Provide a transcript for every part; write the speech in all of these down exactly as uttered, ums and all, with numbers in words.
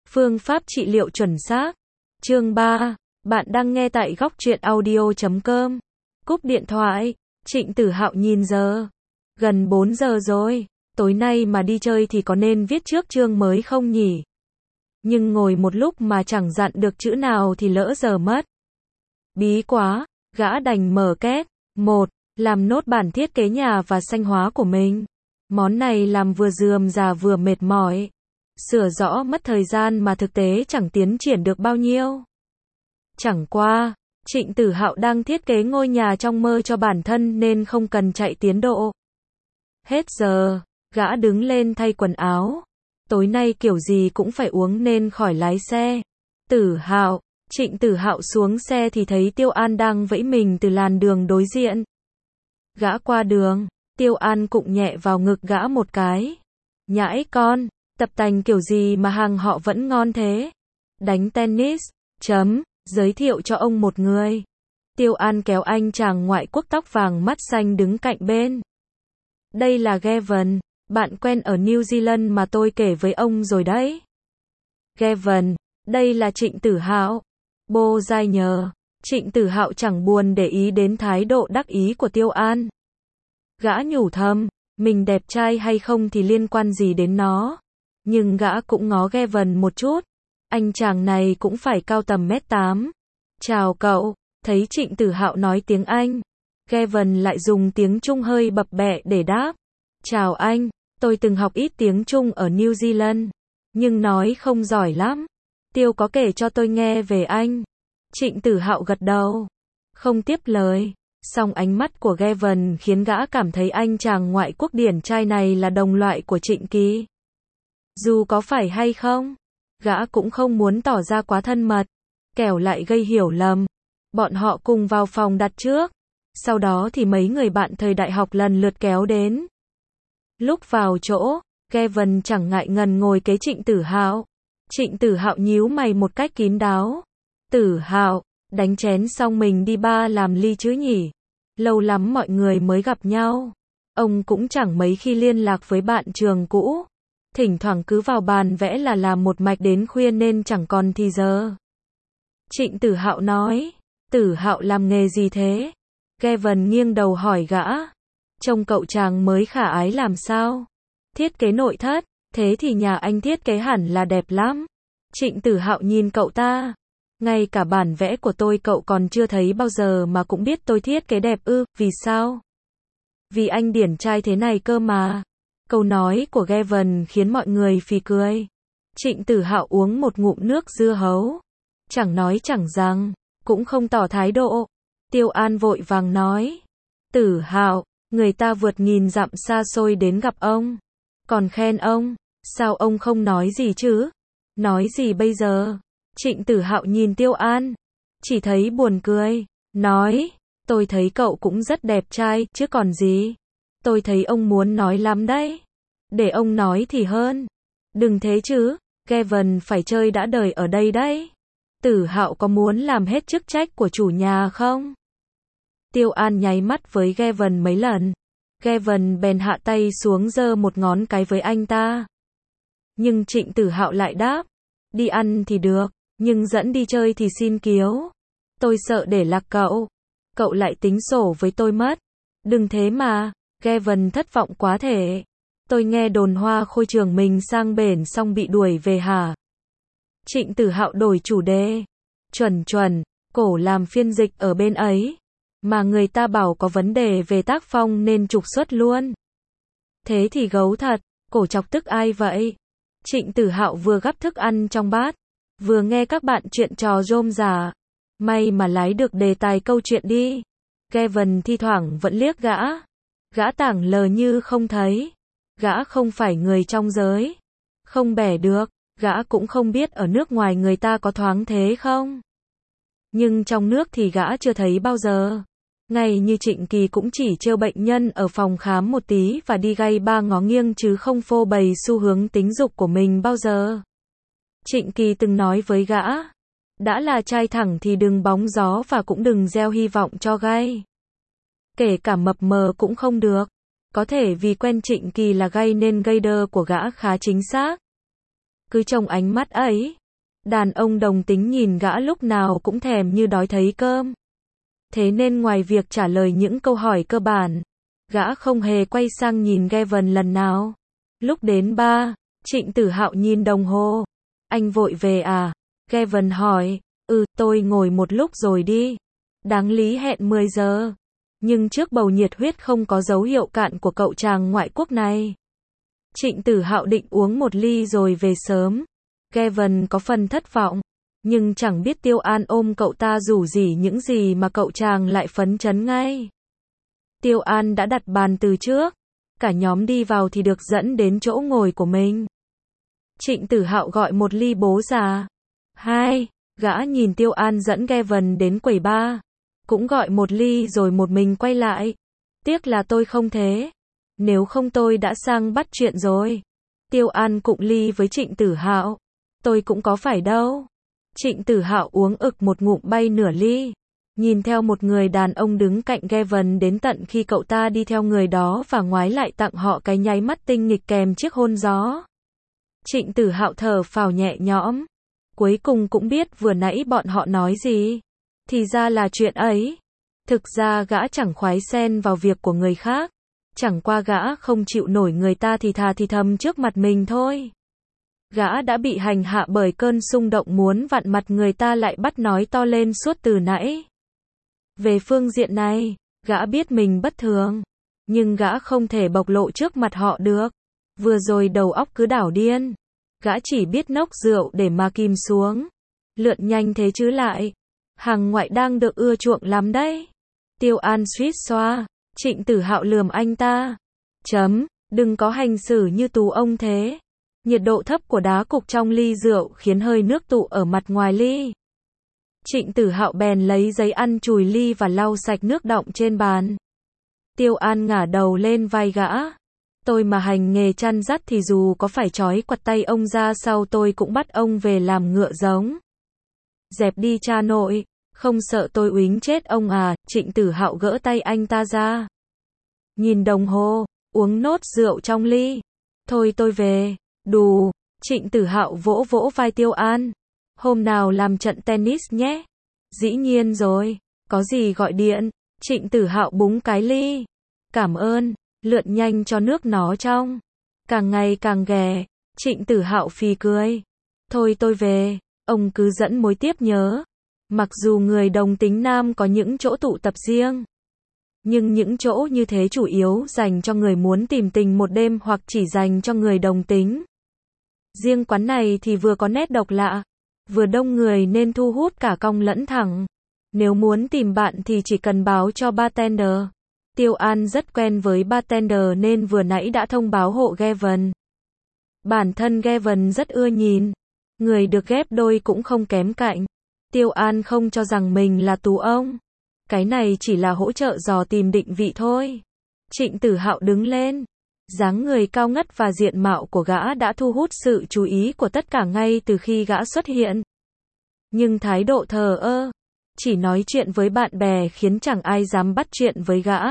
Phương pháp trị liệu chuẩn xác. Chương ba. Bạn đang nghe tại góc truyện audio chấm com. Cúp điện thoại. Trịnh Tử Hạo nhìn giờ. Gần bốn giờ rồi. Tối nay mà đi chơi thì có nên viết trước chương mới không nhỉ? Nhưng ngồi một lúc mà chẳng dặn được chữ nào thì lỡ giờ mất. Bí quá. Gã đành mở két. Một. Làm nốt bản thiết kế nhà và xanh hóa của mình. Món này làm vừa rườm rà vừa mệt mỏi. Sửa rõ mất thời gian mà thực tế chẳng tiến triển được bao nhiêu. Chẳng qua, Trịnh Tử Hạo đang thiết kế ngôi nhà trong mơ cho bản thân nên không cần chạy tiến độ. Hết giờ, gã đứng lên thay quần áo. Tối nay kiểu gì cũng phải uống nên khỏi lái xe. Tử Hạo, Trịnh Tử Hạo xuống xe thì thấy Tiêu An đang vẫy mình từ làn đường đối diện. Gã qua đường, Tiêu An cụng nhẹ vào ngực gã một cái. Nhãi con, tập tành kiểu gì mà hàng họ vẫn ngon thế? Đánh tennis, chấm, giới thiệu cho ông một người. Tiêu An kéo anh chàng ngoại quốc tóc vàng mắt xanh đứng cạnh bên. Đây là Gavin, bạn quen ở New Zealand mà tôi kể với ông rồi đấy. Gavin, đây là Trịnh Tử Hạo. Bô dai nhờ. Trịnh Tử Hạo chẳng buồn để ý đến thái độ đắc ý của Tiêu An. Gã nhủ thầm, mình đẹp trai hay không thì liên quan gì đến nó. Nhưng gã cũng ngó Gavin một chút. Anh chàng này cũng phải cao tầm mét tám. Chào cậu, thấy Trịnh Tử Hạo nói tiếng Anh. Gavin lại dùng tiếng Trung hơi bập bẹ để đáp. Chào anh, tôi từng học ít tiếng Trung ở New Zealand. Nhưng nói không giỏi lắm. Tiêu có kể cho tôi nghe về anh. Trịnh Tử Hạo gật đầu. Không tiếp lời. Song ánh mắt của Gavin khiến gã cảm thấy anh chàng ngoại quốc điển trai này là đồng loại của Trịnh Kỳ. Dù có phải hay không, gã cũng không muốn tỏ ra quá thân mật, kẻo lại gây hiểu lầm. Bọn họ cùng vào phòng đặt trước. Sau đó thì mấy người bạn thời đại học lần lượt kéo đến. Lúc vào chỗ, Gavin chẳng ngại ngần ngồi kế Trịnh Tử Hạo. Trịnh Tử Hạo nhíu mày một cách kín đáo. Tử Hạo, đánh chén xong mình đi ba làm ly chứ nhỉ? Lâu lắm mọi người mới gặp nhau. Ông cũng chẳng mấy khi liên lạc với bạn trường cũ. Thỉnh thoảng cứ vào bàn vẽ là làm một mạch đến khuya nên chẳng còn thì giờ. Trịnh Tử Hạo nói. Tử Hạo làm nghề gì thế? Gavin nghiêng đầu hỏi gã. Trông cậu chàng mới khả ái làm sao? Thiết kế nội thất, thế thì nhà anh thiết kế hẳn là đẹp lắm. Trịnh Tử Hạo nhìn cậu ta. Ngay cả bản vẽ của tôi cậu còn chưa thấy bao giờ mà cũng biết tôi thiết kế đẹp ư, vì sao? Vì anh điển trai thế này cơ mà. Câu nói của Gavin khiến mọi người phì cười. Trịnh Tử Hạo uống một ngụm nước dưa hấu. Chẳng nói chẳng rằng, cũng không tỏ thái độ. Tiêu An vội vàng nói. Tử Hạo, người ta vượt nghìn dặm xa xôi đến gặp ông. Còn khen ông, sao ông không nói gì chứ? Nói gì bây giờ? Trịnh Tử Hạo nhìn Tiêu An. Chỉ thấy buồn cười. Nói, tôi thấy cậu cũng rất đẹp trai, chứ còn gì. Tôi thấy ông muốn nói lắm đấy. Để ông nói thì hơn. Đừng thế chứ, Gavin phải chơi đã đời ở đây đấy. Tử Hạo có muốn làm hết chức trách của chủ nhà không? Tiêu An nháy mắt với Gavin mấy lần. Gavin bèn hạ tay xuống giơ một ngón cái với anh ta. Nhưng Trịnh Tử Hạo lại đáp. Đi ăn thì được, nhưng dẫn đi chơi thì xin kiếu. Tôi sợ để lạc cậu. Cậu lại tính sổ với tôi mất. Đừng thế mà. Gavin thất vọng quá thể. Tôi nghe đồn Hoa Khôi trường mình sang bển xong bị đuổi về hả? Trịnh Tử Hạo đổi chủ đề. Chuẩn chuẩn, cổ làm phiên dịch ở bên ấy. Mà người ta bảo có vấn đề về tác phong nên trục xuất luôn. Thế thì gấu thật, cổ chọc tức ai vậy? Trịnh Tử Hạo vừa gắp thức ăn trong bát, vừa nghe các bạn chuyện trò rôm rả. May mà lái được đề tài câu chuyện đi. Gavin thi thoảng vẫn liếc gã. Gã tảng lờ như không thấy. Gã không phải người trong giới. Không bẻ được. Gã cũng không biết ở nước ngoài người ta có thoáng thế không. Nhưng trong nước thì gã chưa thấy bao giờ. Ngay như Trịnh Kỳ cũng chỉ trêu bệnh nhân ở phòng khám một tí và đi gay ba ngó nghiêng chứ không phô bày xu hướng tính dục của mình bao giờ. Trịnh Kỳ từng nói với gã. Đã là trai thẳng thì đừng bóng gió và cũng đừng gieo hy vọng cho gay. Kể cả mập mờ cũng không được. Có thể vì quen Trịnh Kỳ là gay nên gây đơ của gã khá chính xác. Cứ trông ánh mắt ấy, Đàn ông đồng tính nhìn gã lúc nào cũng thèm như đói thấy cơm. Thế nên ngoài việc trả lời những câu hỏi cơ bản, gã không hề quay sang nhìn Gavin lần nào. Lúc đến ba, Trịnh Tử Hạo nhìn đồng hồ. Anh vội về à? Gavin hỏi. Ừ, tôi ngồi một lúc rồi đi. Đáng lý hẹn mười giờ. Nhưng trước bầu nhiệt huyết không có dấu hiệu cạn của cậu chàng ngoại quốc này, Trịnh Tử Hạo định uống một ly rồi về sớm. Gavin có phần thất vọng, nhưng chẳng biết Tiêu An ôm cậu ta rủ rỉ những gì mà cậu chàng lại phấn chấn ngay. Tiêu An đã đặt bàn từ trước, cả nhóm đi vào thì được dẫn đến chỗ ngồi của mình. Trịnh Tử Hạo gọi một ly bố già. Hai, gã nhìn Tiêu An dẫn Gavin đến quầy bar, cũng gọi một ly rồi một mình quay lại. Tiếc là tôi không thế. Nếu không tôi đã sang bắt chuyện rồi. Tiêu An cụng ly với Trịnh Tử Hạo. Tôi cũng có phải đâu. Trịnh Tử Hạo uống ực một ngụm bay nửa ly. Nhìn theo một người đàn ông đứng cạnh Gavin đến tận khi cậu ta đi theo người đó và ngoái lại tặng họ cái nháy mắt tinh nghịch kèm chiếc hôn gió. Trịnh Tử Hạo thở phào nhẹ nhõm. Cuối cùng cũng biết vừa nãy bọn họ nói gì. Thì ra là chuyện ấy. Thực ra gã chẳng khoái xen vào việc của người khác. Chẳng qua gã không chịu nổi người ta thì thà thì thầm trước mặt mình thôi. Gã đã bị hành hạ bởi cơn xung động muốn vặn mặt người ta lại bắt nói to lên suốt từ nãy. Về phương diện này, gã biết mình bất thường. Nhưng gã không thể bộc lộ trước mặt họ được. Vừa rồi đầu óc cứ đảo điên. Gã chỉ biết nốc rượu để mà kìm xuống. Lượn nhanh thế chứ lại. Hàng ngoại đang được ưa chuộng lắm đấy. Tiêu An suýt xoa. Trịnh Tử Hạo lườm anh ta. Chấm, đừng có hành xử như tù ông thế. Nhiệt độ thấp của đá cục trong ly rượu khiến hơi nước tụ ở mặt ngoài ly. Trịnh Tử Hạo bèn lấy giấy ăn chùi ly và lau sạch nước đọng trên bàn. Tiêu An ngả đầu lên vai gã. Tôi mà hành nghề chăn dắt thì dù có phải trói quặt tay ông ra sau tôi cũng bắt ông về làm ngựa giống. Dẹp đi cha nội, không sợ tôi uýnh chết ông à? Trịnh Tử Hạo gỡ tay anh ta ra. Nhìn đồng hồ, uống nốt rượu trong ly. Thôi tôi về, đủ. Trịnh Tử Hạo vỗ vỗ vai Tiêu An. Hôm nào làm trận tennis nhé. Dĩ nhiên rồi, có gì gọi điện. Trịnh Tử Hạo búng cái ly. Cảm ơn, lượn nhanh cho nước nó trong. Càng ngày càng ghẻ. Trịnh Tử Hạo phì cười. Thôi tôi về, ông cứ dẫn mối tiếp nhớ. Mặc dù người đồng tính nam có những chỗ tụ tập riêng, nhưng những chỗ như thế chủ yếu dành cho người muốn tìm tình một đêm hoặc chỉ dành cho người đồng tính. Riêng quán này thì vừa có nét độc lạ, vừa đông người nên thu hút cả cong lẫn thẳng. Nếu muốn tìm bạn thì chỉ cần báo cho bartender. Tiêu An rất quen với bartender nên vừa nãy đã thông báo hộ Gavin. Bản thân Gavin rất ưa nhìn. Người được ghép đôi cũng không kém cạnh. Tiêu An không cho rằng mình là tú ông. Cái này chỉ là hỗ trợ dò tìm định vị thôi. Trịnh Tử Hạo đứng lên. Dáng người cao ngất và diện mạo của gã đã thu hút sự chú ý của tất cả ngay từ khi gã xuất hiện. Nhưng thái độ thờ ơ, chỉ nói chuyện với bạn bè khiến chẳng ai dám bắt chuyện với gã.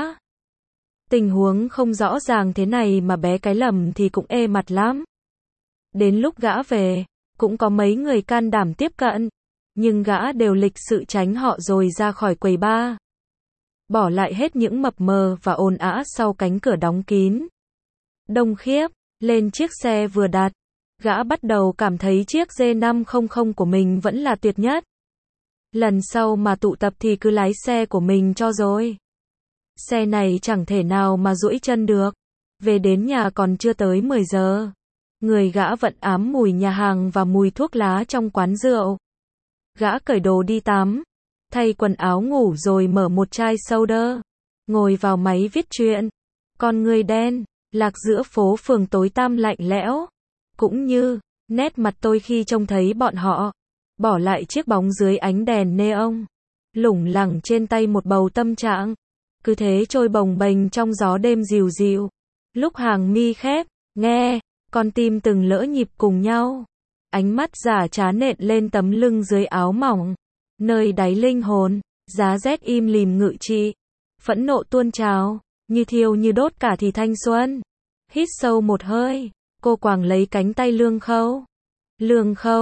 Tình huống không rõ ràng thế này mà bé cái lầm thì cũng ê mặt lắm. Đến lúc gã về, cũng có mấy người can đảm tiếp cận. Nhưng gã đều lịch sự tránh họ rồi ra khỏi quầy bar. Bỏ lại hết những mập mờ và ồn ào sau cánh cửa đóng kín. Đông khiếp, lên chiếc xe vừa đặt. Gã bắt đầu cảm thấy chiếc D năm trăm của mình vẫn là tuyệt nhất. Lần sau mà tụ tập thì cứ lái xe của mình cho rồi. Xe này chẳng thể nào mà duỗi chân được. Về đến nhà còn chưa tới mười giờ. Người gã vẫn ám mùi nhà hàng và mùi thuốc lá trong quán rượu. Gã cởi đồ đi tắm, thay quần áo ngủ rồi mở một chai soda, ngồi vào máy viết truyện. Con người đen, lạc giữa phố phường tối tăm lạnh lẽo. Cũng như, nét mặt tôi khi trông thấy bọn họ, bỏ lại chiếc bóng dưới ánh đèn neon, lủng lẳng trên tay một bầu tâm trạng. Cứ thế trôi bồng bềnh trong gió đêm dịu dịu. Lúc hàng mi khép, nghe, con tim từng lỡ nhịp cùng nhau. Ánh mắt giả trá nện lên tấm lưng dưới áo mỏng. Nơi đáy linh hồn, giá rét im lìm ngự trị. Phẫn nộ tuôn trào, như thiêu như đốt cả thì thanh xuân. Hít sâu một hơi, cô quàng lấy cánh tay Lương Khâu. Lương Khâu,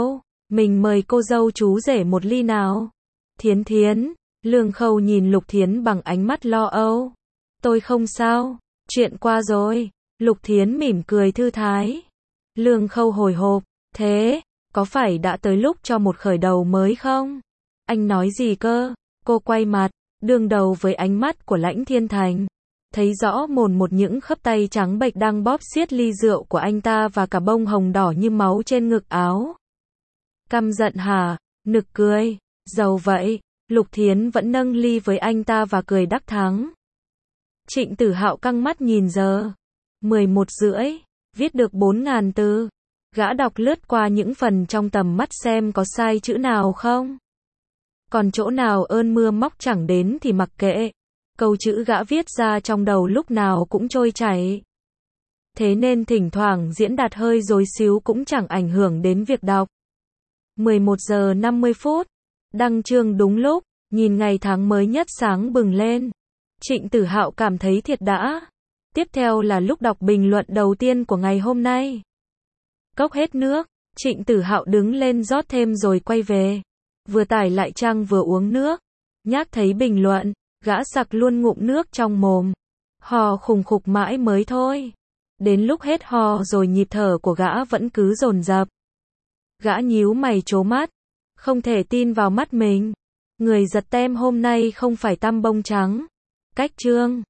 Mình mời cô dâu chú rể một ly nào. Thiến Thiến, Lương Khâu nhìn Lục Thiến bằng ánh mắt lo âu. Tôi không sao, chuyện qua rồi. Lục Thiến mỉm cười thư thái. Lương Khâu hồi hộp, thế, có phải đã tới lúc cho một khởi đầu mới không? Anh nói gì cơ? Cô quay mặt, đương đầu với ánh mắt của Lãnh Thiên Thành. Thấy rõ mồn một những khớp tay trắng bệch đang bóp xiết ly rượu của anh ta và cả bông hồng đỏ như máu trên ngực áo. Căm giận hả? Nực cười. Dầu vậy, Lục Thiến vẫn nâng ly với anh ta và cười đắc thắng. Trịnh Tử Hạo căng mắt nhìn giờ. mười một rưỡi, viết được bốn ngàn từ. Gã đọc lướt qua những phần trong tầm mắt xem có sai chữ nào không. Còn chỗ nào ơn mưa móc chẳng đến thì mặc kệ. Câu chữ gã viết ra trong đầu lúc nào cũng trôi chảy. Thế nên thỉnh thoảng diễn đạt hơi rối xíu cũng chẳng ảnh hưởng đến việc đọc. mười một giờ năm mươi phút. Đăng chương đúng lúc, nhìn ngày tháng mới nhất sáng bừng lên. Trịnh Tử Hạo cảm thấy thiệt đã. Tiếp theo là lúc đọc bình luận đầu tiên của ngày hôm nay. Cốc hết nước, Trịnh Tử Hạo đứng lên rót thêm rồi quay về. Vừa tải lại trang vừa uống nước. Nhác thấy bình luận, gã sặc luôn ngụm nước trong mồm. Hò khùng khục mãi mới thôi. Đến lúc hết hò rồi nhịp thở của gã vẫn cứ dồn dập. Gã nhíu mày trố mắt. Không thể tin vào mắt mình. Người giật tem hôm nay không phải tăm bông trắng. Cách chương